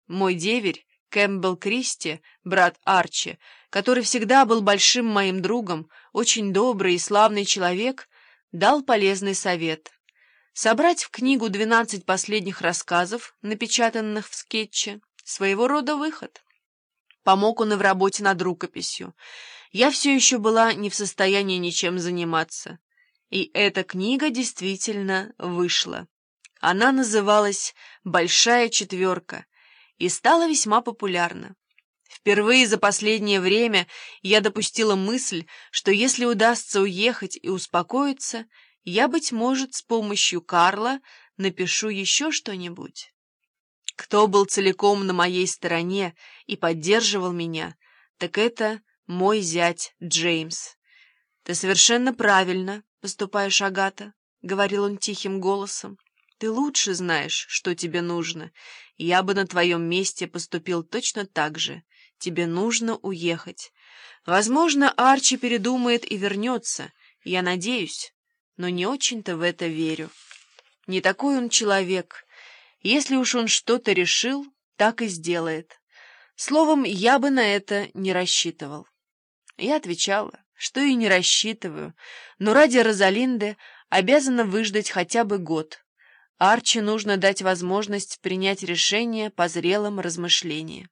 Мой деверь, Кэмпбелл Кристи, брат Арчи, который всегда был большим моим другом, очень добрый и славный человек, дал полезный совет — собрать в книгу 12 последних рассказов, напечатанных в скетче, своего рода выход. Помог он и в работе над рукописью. Я все еще была не в состоянии ничем заниматься. И эта книга действительно вышла. Она называлась «Большая четверка» и стала весьма популярна. Впервые за последнее время я допустила мысль, что если удастся уехать и успокоиться, я, быть может, с помощью Карла напишу еще что-нибудь. Кто был целиком на моей стороне и поддерживал меня, так это мой зять Джеймс. «Ты совершенно правильно поступаешь, Агата», — говорил он тихим голосом. «Ты лучше знаешь, что тебе нужно. Я бы на твоем месте поступил точно так же. Тебе нужно уехать. Возможно, Арчи передумает и вернется. Я надеюсь, но не очень-то в это верю. Не такой он человек. Если уж он что-то решил, так и сделает. Словом, я бы на это не рассчитывал». Я отвечала, что и не рассчитываю, но ради Розалинды обязана выждать хотя бы год. Арчи нужно дать возможность принять решение по зрелым размышлениям.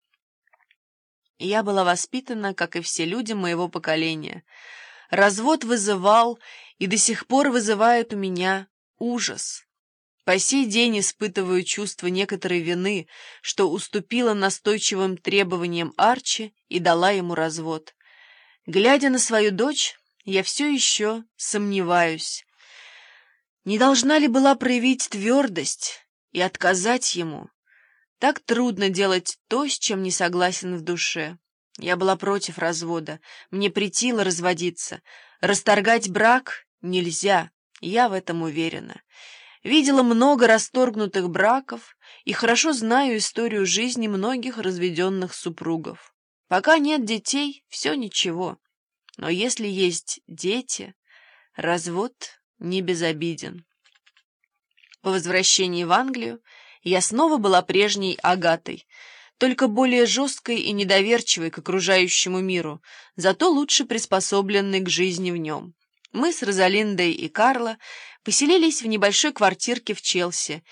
Я была воспитана, как и все люди моего поколения. Развод вызывал и до сих пор вызывает у меня ужас. По сей день испытываю чувство некоторой вины, что уступила настойчивым требованиям Арчи и дала ему развод. Глядя на свою дочь, я все еще сомневаюсь. Не должна ли была проявить твердость и отказать ему? Так трудно делать то, с чем не согласен в душе. Я была против развода, мне претило разводиться. Расторгать брак нельзя, я в этом уверена. Видела много расторгнутых браков и хорошо знаю историю жизни многих разведенных супругов. Пока нет детей, все ничего. Но если есть дети, развод не безобиден. По возвращении в Англию я снова была прежней Агатой, только более жесткой и недоверчивой к окружающему миру, зато лучше приспособленной к жизни в нем. Мы с Розалиндой и Карло поселились в небольшой квартирке в Челси,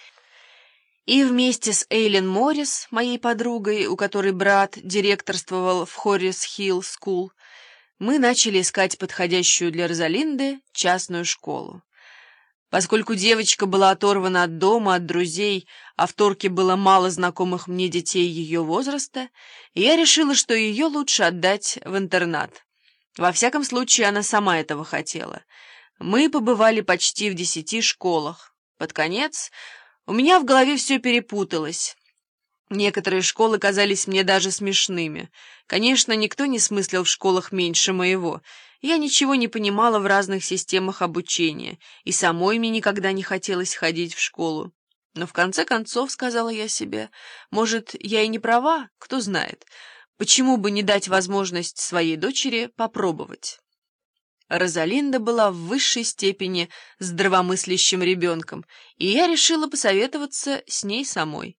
и вместе с Эйлин Моррис, моей подругой, у которой брат директорствовал в Хоррис-Хилл Скул, мы начали искать подходящую для Розалинды частную школу. Поскольку девочка была оторвана от дома, от друзей, а в Торке было мало знакомых мне детей ее возраста, я решила, что ее лучше отдать в интернат. Во всяком случае, она сама этого хотела. Мы побывали почти в 10 школах. Под конец у меня в голове все перепуталось. Некоторые школы казались мне даже смешными. Конечно, никто не смыслил в школах меньше моего. Я ничего не понимала в разных системах обучения, и самой мне никогда не хотелось ходить в школу. Но в конце концов, сказала я себе, может, я и не права, кто знает. Почему бы не дать возможность своей дочери попробовать? Розалинда была в высшей степени здравомыслящим ребенком, и я решила посоветоваться с ней самой.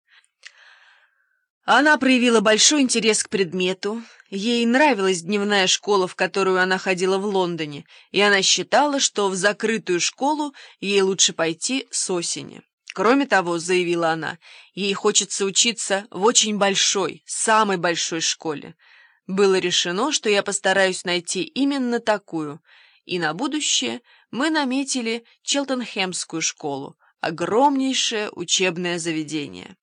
Она проявила большой интерес к предмету, ей нравилась дневная школа, в которую она ходила в Лондоне, и она считала, что в закрытую школу ей лучше пойти с осени. Кроме того, заявила она, ей хочется учиться в очень большой, самой большой школе. Было решено, что я постараюсь найти именно такую, и на будущее мы наметили Челтенхемскую школу, огромнейшее учебное заведение.